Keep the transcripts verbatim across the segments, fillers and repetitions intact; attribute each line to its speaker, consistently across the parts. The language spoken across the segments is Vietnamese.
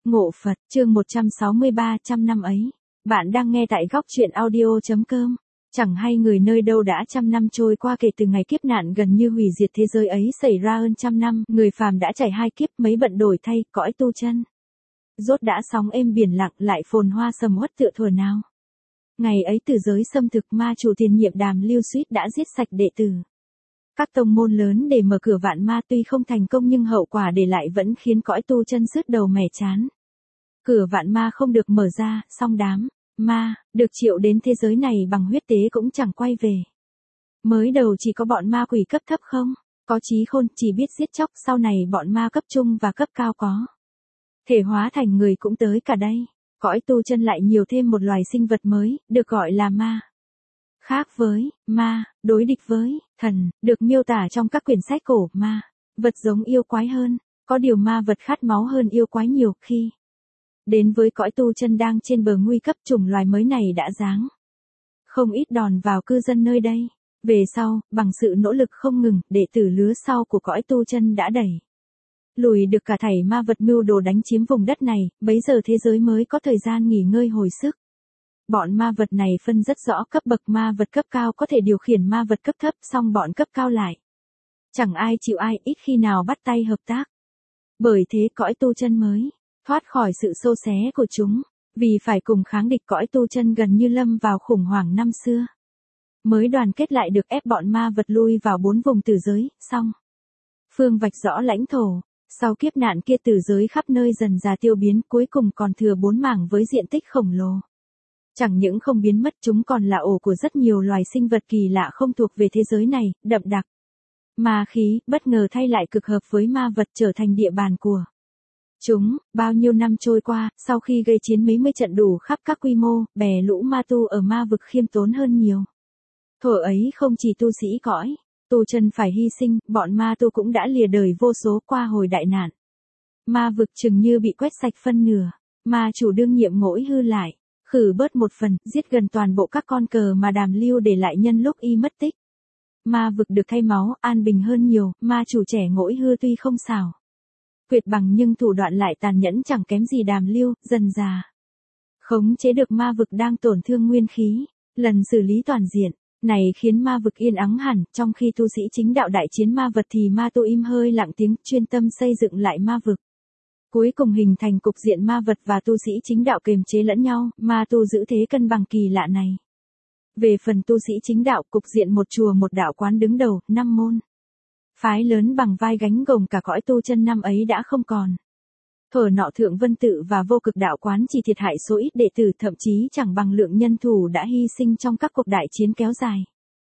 Speaker 1: Ngộ Phật, chương một trăm sáu mươi ba, trăm năm ấy. Bạn đang nghe tại góc truyện audio.com. Chẳng hay người nơi đâu đã trăm năm trôi qua kể từ ngày kiếp nạn gần như hủy diệt thế giới ấy xảy ra hơn trăm năm, người phàm đã trải hai kiếp mấy bận đổi thay, cõi tu chân. Rốt đã sóng êm biển lặng lại phồn hoa sầm uất tựa thuở nào. Ngày ấy từ giới xâm thực ma chủ tiền nhiệm Đàm Lưu suýt đã giết sạch đệ tử. Các tông môn lớn để mở cửa vạn ma tuy không thành công nhưng hậu quả để lại vẫn khiến cõi tu chân sứt đầu mẻ chán. Cửa vạn ma không được mở ra, song đám ma được triệu đến thế giới này bằng huyết tế cũng chẳng quay về. Mới đầu chỉ có bọn ma quỷ cấp thấp không, có trí khôn chỉ biết giết chóc, sau này bọn ma cấp trung và cấp cao có thể hóa thành người cũng tới cả đây. Cõi tu chân lại nhiều thêm một loài sinh vật mới, được gọi là ma. Khác với ma, đối địch với thần, được miêu tả trong các quyển sách cổ, ma vật giống yêu quái hơn, có điều ma vật khát máu hơn yêu quái nhiều. Khi đến với cõi tu chân đang trên bờ nguy cấp, chủng loài mới này đã giáng không ít đòn vào cư dân nơi đây. Về sau, bằng sự nỗ lực không ngừng, đệ tử lứa sau của cõi tu chân đã đẩy lùi được cả thảy ma vật mưu đồ đánh chiếm vùng đất này, bấy giờ thế giới mới có thời gian nghỉ ngơi hồi sức. Bọn ma vật này phân rất rõ cấp bậc, ma vật cấp cao có thể điều khiển ma vật cấp thấp, song bọn cấp cao lại chẳng ai chịu ai, ít khi nào bắt tay hợp tác. Bởi thế cõi tu chân mới thoát khỏi sự xô xé của chúng, vì phải cùng kháng địch, cõi tu chân gần như lâm vào khủng hoảng năm xưa. Mới đoàn kết lại được ép bọn ma vật lui vào bốn vùng tử giới, xong phương vạch rõ lãnh thổ. Sau kiếp nạn kia tử giới khắp nơi dần dà tiêu biến, cuối cùng còn thừa bốn mảng với diện tích khổng lồ. Chẳng những không biến mất, chúng còn là ổ của rất nhiều loài sinh vật kỳ lạ không thuộc về thế giới này, đậm đặc ma khí, bất ngờ thay lại cực hợp với ma vật, trở thành địa bàn của chúng. Bao nhiêu năm trôi qua, sau khi gây chiến mấy mươi trận đủ khắp các quy mô, bè lũ ma tu ở ma vực khiêm tốn hơn nhiều. Thuở ấy không chỉ tu sĩ cõi tu chân phải hy sinh, bọn ma tu cũng đã lìa đời vô số qua hồi đại nạn. Ma vực chừng như bị quét sạch phân nửa, ma chủ đương nhiệm Ngỗi Hư lại khử bớt một phần, giết gần toàn bộ các con cờ mà Đàm Lưu để lại nhân lúc y mất tích. Ma vực được thay máu, an bình hơn nhiều. Ma chủ trẻ Ngỗi Hư tuy không xảo quyệt bằng nhưng thủ đoạn lại tàn nhẫn chẳng kém gì Đàm Lưu, dần dà khống chế được ma vực đang tổn thương nguyên khí. Lần xử lý toàn diện này khiến ma vực yên ắng hẳn, trong khi tu sĩ chính đạo đại chiến ma vật thì ma tu im hơi lặng tiếng, chuyên tâm xây dựng lại ma vực. Cuối cùng hình thành cục diện ma vật và tu sĩ chính đạo kiềm chế lẫn nhau, ma tu giữ thế cân bằng kỳ lạ này. Về phần tu sĩ chính đạo, cục diện một chùa một đạo quán đứng đầu, năm môn phái lớn bằng vai gánh gồng cả cõi tu chân năm ấy đã không còn. Thuở nọ Thượng Vân Tự và Vô Cực đạo quán chỉ thiệt hại số ít đệ tử, thậm chí chẳng bằng lượng nhân thủ đã hy sinh trong các cuộc đại chiến kéo dài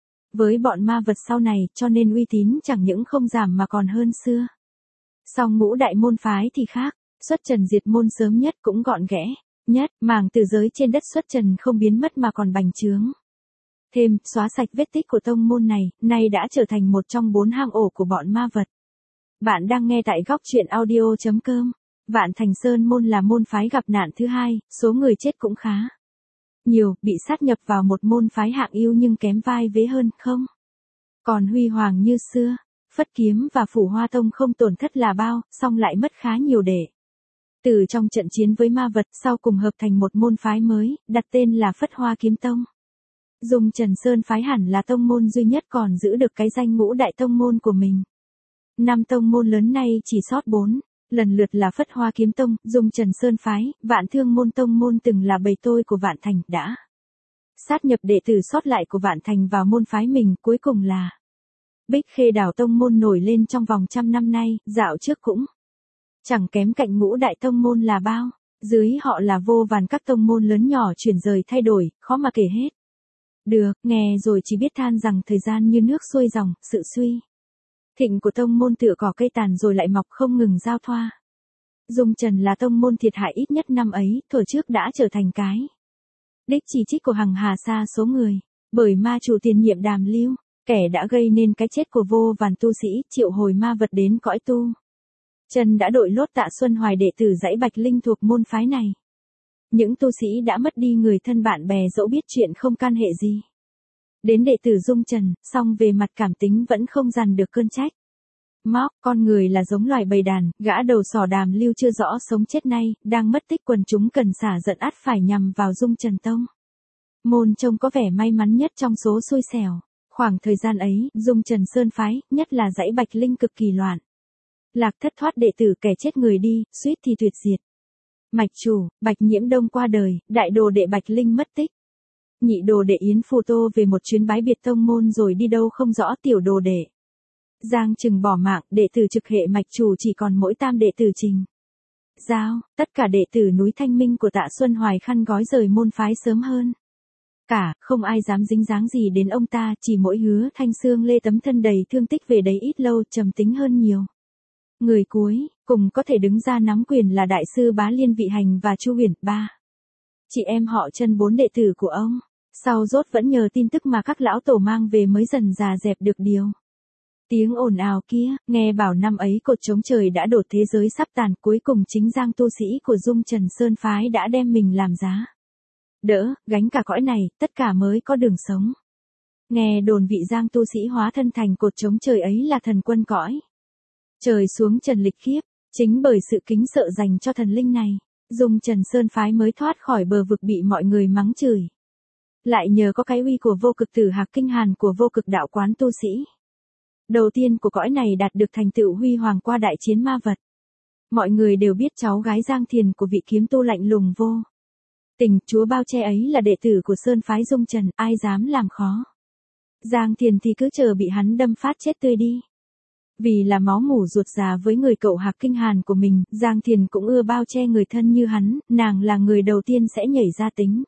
Speaker 1: với bọn ma vật sau này, cho nên uy tín chẳng những không giảm mà còn hơn xưa. Song ngũ đại môn phái thì khác, xuất trần diệt môn sớm nhất cũng gọn ghẽ nhất, mảng tử giới trên đất xuất trần không biến mất mà còn bành trướng thêm, xóa sạch vết tích của tông môn này, nay đã trở thành một trong bốn hang ổ của bọn ma vật. Bạn đang nghe tại góc truyện audio.com. Vạn Thành Sơn môn là môn phái gặp nạn thứ hai, số người chết cũng khá nhiều, bị sát nhập vào một môn phái hạng ưu nhưng kém vai vế hơn, không còn huy hoàng như xưa. Phất Kiếm và Phủ Hoa Tông không tổn thất là bao, song lại mất khá nhiều đệ từ trong trận chiến với ma vật, sau cùng hợp thành một môn phái mới, đặt tên là Phất Hoa Kiếm Tông. Dung Trần Sơn phái hẳn là tông môn duy nhất còn giữ được cái danh ngũ đại tông môn của mình. Năm tông môn lớn nay chỉ sót bốn, lần lượt là Phất Hoa Kiếm Tông, Dung Trần Sơn phái, Vạn Thương môn. Tông môn từng là bầy tôi của Vạn Thành đã sát nhập đệ tử sót lại của Vạn Thành vào môn phái mình, cuối cùng là Bích Khê Đảo tông môn nổi lên trong vòng trăm năm nay, dạo trước cũng chẳng kém cạnh ngũ đại tông môn là bao. Dưới họ là vô vàn các tông môn lớn nhỏ chuyển rời thay đổi, khó mà kể hết được. Nghe rồi chỉ biết than rằng thời gian như nước xuôi dòng, sự suy thịnh của tông môn tựa cỏ cây tàn rồi lại mọc không ngừng giao thoa. Dung Trần là tông môn thiệt hại ít nhất năm ấy, thuở trước đã trở thành cái đích chỉ trích của hằng hà sa số người, bởi ma chủ tiền nhiệm Đàm Lưu, kẻ đã gây nên cái chết của vô vàn tu sĩ, triệu hồi ma vật đến cõi tu chân đã đội lốt Tạ Xuân Hoài đệ tử dãy Bạch Linh thuộc môn phái này. Những tu sĩ đã mất đi người thân bạn bè dẫu biết chuyện không can hệ gì đến đệ tử Dung Trần, song về mặt cảm tính vẫn không dằn được cơn trách Móc, con người là giống loài bầy đàn, gã đầu sỏ Đàm Lưu chưa rõ sống chết nay, đang mất tích quần chúng cần xả giận ắt phải nhằm vào Dung Trần Tông. Môn trông có vẻ may mắn nhất trong số xui xẻo. Khoảng thời gian ấy, Dung Trần Sơn phái, nhất là dãy Bạch Linh cực kỳ loạn. Lạc thất thoát đệ tử kẻ chết người đi, suýt thì tuyệt diệt. Mạch chủ, Bạch Nhiễm Đông qua đời, đại đồ đệ Bạch Linh mất tích. Nhị đồ đệ Yến Phù Tô về một chuyến bái biệt tông môn rồi đi đâu không rõ. Tiểu đồ đệ Giang Trừng bỏ mạng, đệ tử trực hệ Mạch chủ chỉ còn mỗi tam đệ tử Trình Giao, tất cả đệ tử núi Thanh Minh của Tạ Xuân Hoài khăn gói rời môn phái sớm hơn cả, không ai dám dính dáng gì đến ông ta, chỉ mỗi Hứa Thanh Sương Lê tấm thân đầy thương tích về đấy ít lâu, trầm tính hơn nhiều. Người cuối, cùng có thể đứng ra nắm quyền là đại sư Bá Liên Vị Hành và Chu Huyền, ba chị em họ Chân bốn đệ tử của ông. Sau rốt vẫn nhờ tin tức mà các lão tổ mang về mới dần dà dẹp được điều. Tiếng ồn ào kia, nghe bảo năm ấy cột trống trời đã đổ, thế giới sắp tàn, cuối cùng chính Giang tu sĩ của Dung Trần Sơn phái đã đem mình làm giá đỡ, gánh cả cõi này, tất cả mới có đường sống. Nghe đồn vị Giang tu sĩ hóa thân thành cột trống trời ấy là thần quân cõi trời xuống trần lịch khiếp, chính bởi sự kính sợ dành cho thần linh này, Dung Trần Sơn phái mới thoát khỏi bờ vực bị mọi người mắng chửi. Lại nhờ có cái uy của Vô Cực Tử Hạc Kinh Hàn của Vô Cực đạo quán tu sĩ đầu tiên của cõi này đạt được thành tựu huy hoàng qua đại chiến ma vật. Mọi người đều biết cháu gái Giang Thiền của vị kiếm tu lạnh lùng vô tình chúa bao che ấy là đệ tử của Sơn phái Dung Trần, ai dám làm khó Giang Thiền thì cứ chờ bị hắn đâm phát chết tươi đi. Vì là máu mủ ruột già với người cậu Hạc Kinh Hàn của mình, Giang Thiền cũng ưa bao che người thân như hắn, nàng là người đầu tiên sẽ nhảy ra tính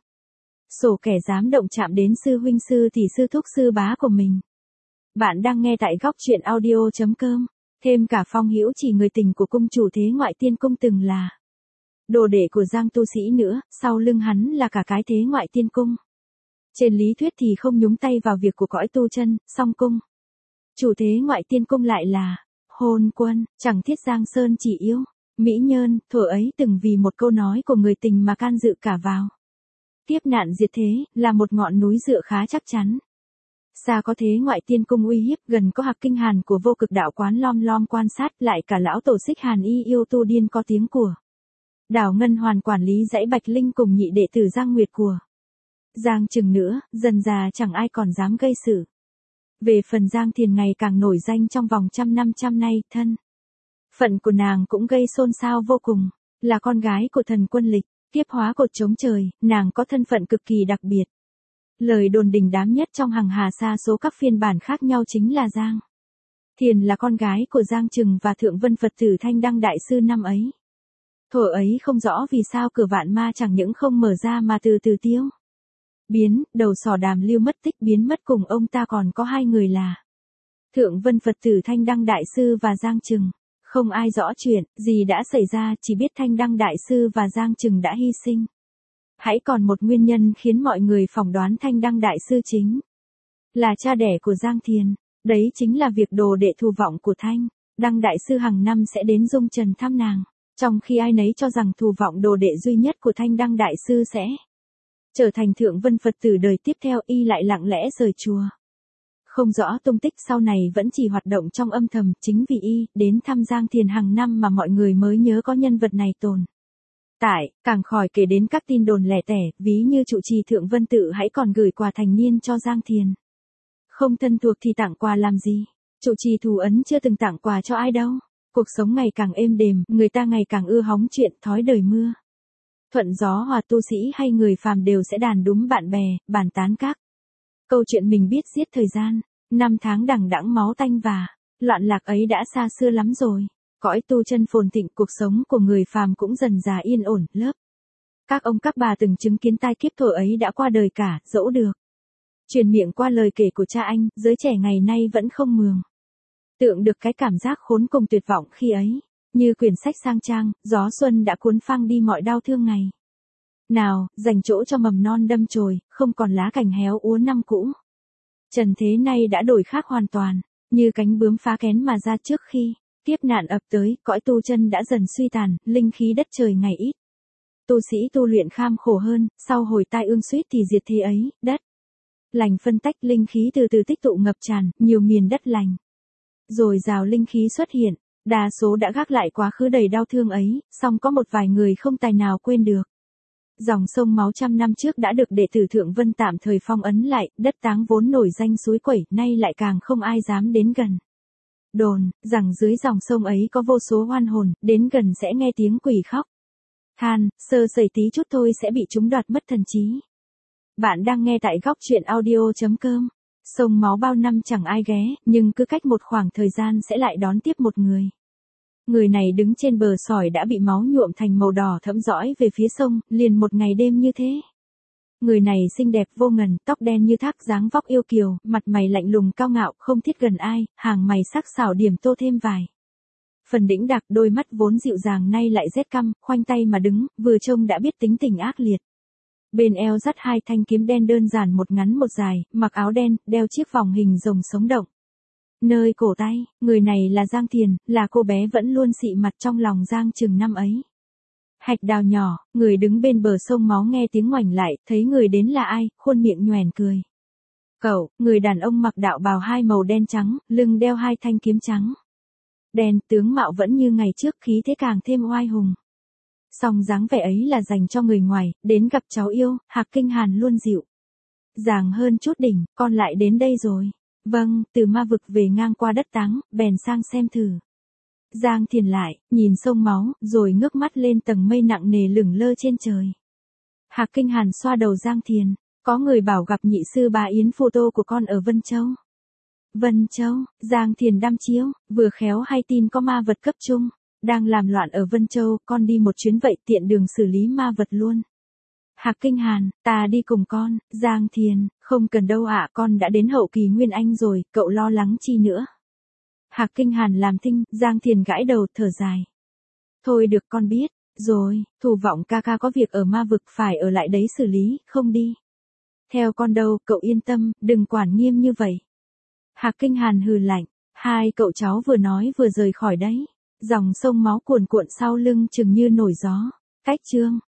Speaker 1: sổ kẻ dám động chạm đến sư huynh sư thì sư thúc sư bá của mình. Bạn đang nghe tại góc truyện audio chấm com. Thêm cả Phong Hữu Chỉ, người tình của cung chủ Thế Ngoại Tiên Cung từng là đồ đệ của Giang tu sĩ nữa, sau lưng hắn là cả cái Thế Ngoại Tiên Cung. Trên lý thuyết thì không nhúng tay vào việc của cõi tu chân, song cung chủ Thế Ngoại Tiên Cung lại là hôn quân, chẳng thiết Giang Sơn chỉ yêu mỹ nhân, thuở ấy từng vì một câu nói của người tình mà can dự cả vào tiếp nạn diệt thế, là một ngọn núi dựa khá chắc chắn. Xa có Thế Ngoại Tiên Cung uy hiếp, gần có Hạc Kinh Hàn của Vô Cực đạo quán lom lom quan sát, lại cả lão tổ Xích Hàn Y yêu tu điên có tiếng của Đào Ngân Hoàn quản lý dãy Bạch Linh cùng nhị đệ tử Giang Nguyệt của Giang Trừng nữa, dần già chẳng ai còn dám gây sự. Về phần Giang Thiền ngày càng nổi danh trong vòng trăm năm trăm nay, thân phận của nàng cũng gây xôn xao vô cùng, là con gái của thần quân lịch, tiếp hóa cột trống trời, nàng có thân phận cực kỳ đặc biệt. Lời đồn đình đám nhất trong hàng hà sa số các phiên bản khác nhau chính là Giang Thiền là con gái của Giang Trừng và Thượng Vân Phật tử Thanh Đăng Đại Sư năm ấy. Thuở ấy không rõ vì sao cửa vạn ma chẳng những không mở ra mà từ từ tiêu biến, đầu sỏ Đàm Lưu mất tích biến mất, cùng ông ta còn có hai người là Thượng Vân Phật tử Thanh Đăng Đại Sư và Giang Trừng. Không ai rõ chuyện gì đã xảy ra, chỉ biết Thanh Đăng Đại Sư và Giang Trừng đã hy sinh. Hãy còn một nguyên nhân khiến mọi người phỏng đoán Thanh Đăng Đại Sư chính là cha đẻ của Giang Thiền, đấy chính là việc đồ đệ thù vọng của Thanh Đăng Đại Sư hàng năm sẽ đến Dung Trần thăm nàng, trong khi ai nấy cho rằng thù vọng đồ đệ duy nhất của Thanh Đăng Đại Sư sẽ trở thành Thượng Vân Phật tử đời tiếp theo. Y lại lặng lẽ rời chùa, không rõ tung tích, sau này vẫn chỉ hoạt động trong âm thầm. Chính vì y đến thăm Giang Thiền hàng năm mà mọi người mới nhớ có nhân vật này tồn tại, càng khỏi kể đến các tin đồn lẻ tẻ, ví như trụ trì Thượng Vân Tự hãy còn gửi quà thành niên cho Giang Thiền. Không thân thuộc thì tặng quà làm gì? Trụ trì Thù Ấn chưa từng tặng quà cho ai đâu. Cuộc sống ngày càng êm đềm, người ta ngày càng ưa hóng chuyện thói đời mưa thuận gió, hòa tu sĩ hay người phàm đều sẽ đàn đúm bạn bè, bàn tán các câu chuyện mình biết giết thời gian, năm tháng đằng đẵng máu tanh và loạn lạc ấy đã xa xưa lắm rồi. Cõi tu chân phồn thịnh, cuộc sống của người phàm cũng dần dà yên ổn, lớp các ông các bà từng chứng kiến tai kiếp thuở ấy đã qua đời cả, dẫu được truyền miệng qua lời kể của cha anh, giới trẻ ngày nay vẫn không mường tượng được cái cảm giác khốn cùng tuyệt vọng khi ấy. Như quyển sách sang trang, gió xuân đã cuốn phăng đi mọi đau thương ngày nào, dành chỗ cho mầm non đâm chồi, không còn lá cành héo úa năm cũ. Trần thế nay đã đổi khác hoàn toàn, như cánh bướm phá kén mà ra trước khi tiếp nạn ập tới, cõi tu chân đã dần suy tàn, linh khí đất trời ngày ít. Tu sĩ tu luyện kham khổ hơn, sau hồi tai ương suýt thì diệt thế ấy, đất lành phân tách, linh khí từ từ tích tụ ngập tràn, nhiều miền đất lành Rồi rào linh khí xuất hiện, đa số đã gác lại quá khứ đầy đau thương ấy, song có một vài người không tài nào quên được. Dòng sông máu trăm năm trước đã được đệ tử Thượng Vân tạm thời phong ấn lại, đất táng vốn nổi danh suối quẩy, nay lại càng không ai dám đến gần. Đồn, rằng dưới dòng sông ấy có vô số oan hồn, đến gần sẽ nghe tiếng quỷ khóc. Than, sơ sẩy tí chút thôi sẽ bị chúng đoạt mất thần trí. Bạn đang nghe tại góc truyện audio.com. Sông máu bao năm chẳng ai ghé, nhưng cứ cách một khoảng thời gian sẽ lại đón tiếp một người. Người này đứng trên bờ sỏi đã bị máu nhuộm thành màu đỏ thẫm dõi về phía sông, liền một ngày đêm như thế. Người này xinh đẹp vô ngần, tóc đen như thác, dáng vóc yêu kiều, mặt mày lạnh lùng cao ngạo, không thiết gần ai, hàng mày sắc sảo điểm tô thêm vài phần đĩnh đạc, đôi mắt vốn dịu dàng nay lại rét căm, khoanh tay mà đứng, vừa trông đã biết tính tình ác liệt. Bên eo dắt hai thanh kiếm đen đơn giản, một ngắn một dài, mặc áo đen, đeo chiếc vòng hình rồng sống động. Nơi cổ tay, người này là Giang Thiền, là cô bé vẫn luôn xị mặt trong lòng Giang chừng năm ấy. Hạch Đào nhỏ, người đứng bên bờ sông máu nghe tiếng ngoảnh lại, thấy người đến là ai, khuôn miệng nhoẻn cười. Cậu, người đàn ông mặc đạo bào hai màu đen trắng, lưng đeo hai thanh kiếm trắng. Đen, tướng mạo vẫn như ngày trước, khí thế càng thêm oai hùng. Song dáng vẻ ấy là dành cho người ngoài, đến gặp cháu yêu, Hạc Kinh Hàn luôn dịu dàng hơn chút đỉnh, con lại đến đây rồi. Vâng, từ ma vực về ngang qua đất táng, bèn sang xem thử. Giang Thiền lại, nhìn sông máu, rồi ngước mắt lên tầng mây nặng nề lửng lơ trên trời. Hạc Kinh Hàn xoa đầu Giang Thiền, có người bảo gặp nhị sư bà Yến photo của con ở Vân Châu. Vân Châu, Giang Thiền đăm chiếu, vừa khéo hay tin có ma vật cấp trung đang làm loạn ở Vân Châu, con đi một chuyến vậy tiện đường xử lý ma vật luôn. Hạc Kinh Hàn, ta đi cùng con. Giang Thiền, không cần đâu ạ, con đã đến hậu kỳ Nguyên Anh rồi, cậu lo lắng chi nữa. Hạc Kinh Hàn làm thinh, Giang Thiền gãi đầu, thở dài. Thôi được, con biết rồi, Thủ Vọng ca ca có việc ở ma vực phải ở lại đấy xử lý, không đi theo con đâu, cậu yên tâm, đừng quản nghiêm như vậy. Hạc Kinh Hàn hừ lạnh, hai cậu cháu vừa nói vừa rời khỏi đấy. Dòng sông máu cuồn cuộn sau lưng chừng như nổi gió. Cách chương